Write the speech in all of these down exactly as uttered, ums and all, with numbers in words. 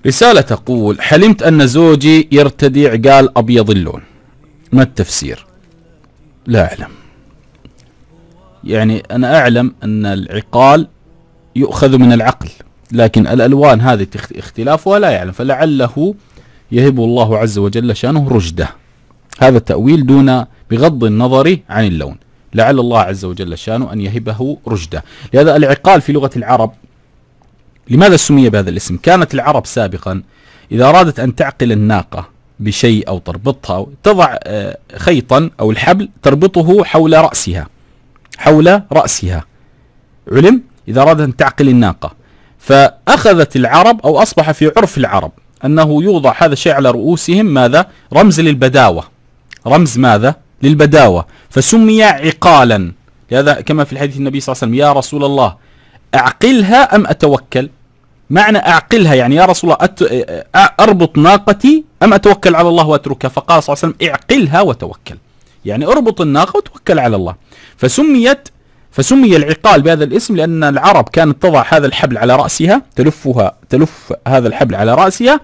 رسالة تقول: حلمت أن زوجي يرتدي عقال أبيض اللون، ما التفسير؟ لا أعلم. يعني أنا أعلم أن العقال يؤخذ من العقل، لكن الألوان هذه اختلافها لا يعلم، فلعله يهب الله عز وجل شانه رشده. هذا التأويل دون بغض النظر عن اللون، لعل الله عز وجل شانه أن يهبه رشده. لهذا العقال في لغة العرب لماذا سمي بهذا الاسم؟ كانت العرب سابقا إذا أرادت أن تعقل الناقة بشيء أو تربطها تضع خيطا أو الحبل تربطه حول رأسها، حول رأسها علم، إذا أرادت أن تعقل الناقة. فأخذت العرب أو أصبح في عرف العرب أنه يوضع هذا الشيء على رؤوسهم، ماذا؟ رمز للبداوة، رمز ماذا؟ للبداوة، فسمي عقالا. لهذا كما في الحديث النبي صلى الله عليه وسلم: يا رسول الله أعقلها أم أتوكل؟ معنى أعقلها يعني يا رسول الله أت... أربط ناقتي أم أتوكل على الله وأتركها؟ فقال صلى الله عليه وسلم: اعقلها وتوكل، يعني أربط الناقة وتوكل على الله. فسميت فسمي العقال بهذا الاسم لأن العرب كانت تضع هذا الحبل على رأسها، تلفها تلف هذا الحبل على رأسها،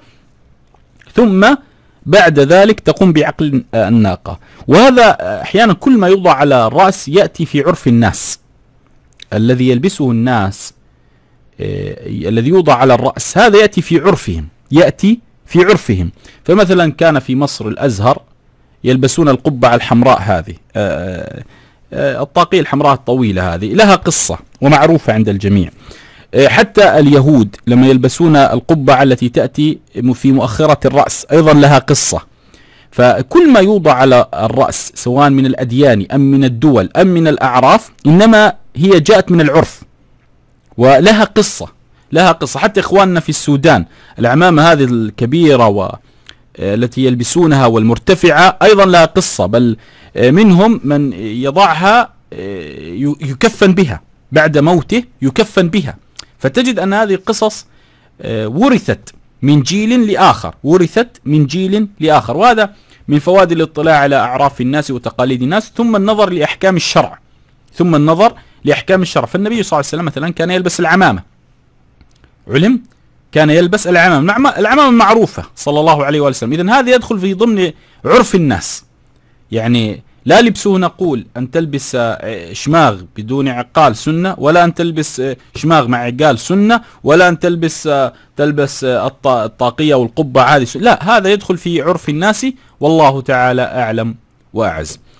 ثم بعد ذلك تقوم بعقل الناقة. وهذا أحيانا كل ما يوضع على الرأس يأتي في عرف الناس، الذي يلبسه الناس إيه الذي يوضع على الرأس هذا يأتي في عرفهم، يأتي في عرفهم. فمثلا كان في مصر الأزهر يلبسون القبعة الحمراء هذه، آآ آآ الطاقية الحمراء الطويلة هذه لها قصة ومعروفة عند الجميع. حتى اليهود لما يلبسون القبعة التي تأتي في مؤخرة الرأس أيضا لها قصة. فكل ما يوضع على الرأس سواء من الأديان أم من الدول أم من الأعراف إنما هي جاءت من العرف ولها قصة، لها قصة. حتى إخواننا في السودان العمامة هذه الكبيرة والتي يلبسونها والمرتفعة أيضا لها قصة، بل منهم من يضعها يكفن بها بعد موته، يكفن بها. فتجد أن هذه القصص ورثت من جيل لآخر، ورثت من جيل لآخر. وهذا من فوائد الاطلاع على أعراف الناس وتقاليد الناس، ثم النظر لأحكام الشرع، ثم النظر لأحكام الشرع. فالنبي صلى الله عليه وسلم مثلا كان يلبس العمامة، علم كان يلبس العمامة، العمامة معروفة صلى الله عليه وسلم. إذن هذا يدخل في ضمن عرف الناس، يعني لا لبسه نقول أن تلبس شماغ بدون عقال سنة، ولا أن تلبس شماغ مع عقال سنة، ولا أن تلبس تلبس الطاقية والقبعة هذه سنة. لا، هذا يدخل في عرف الناس، والله تعالى أعلم وأعز.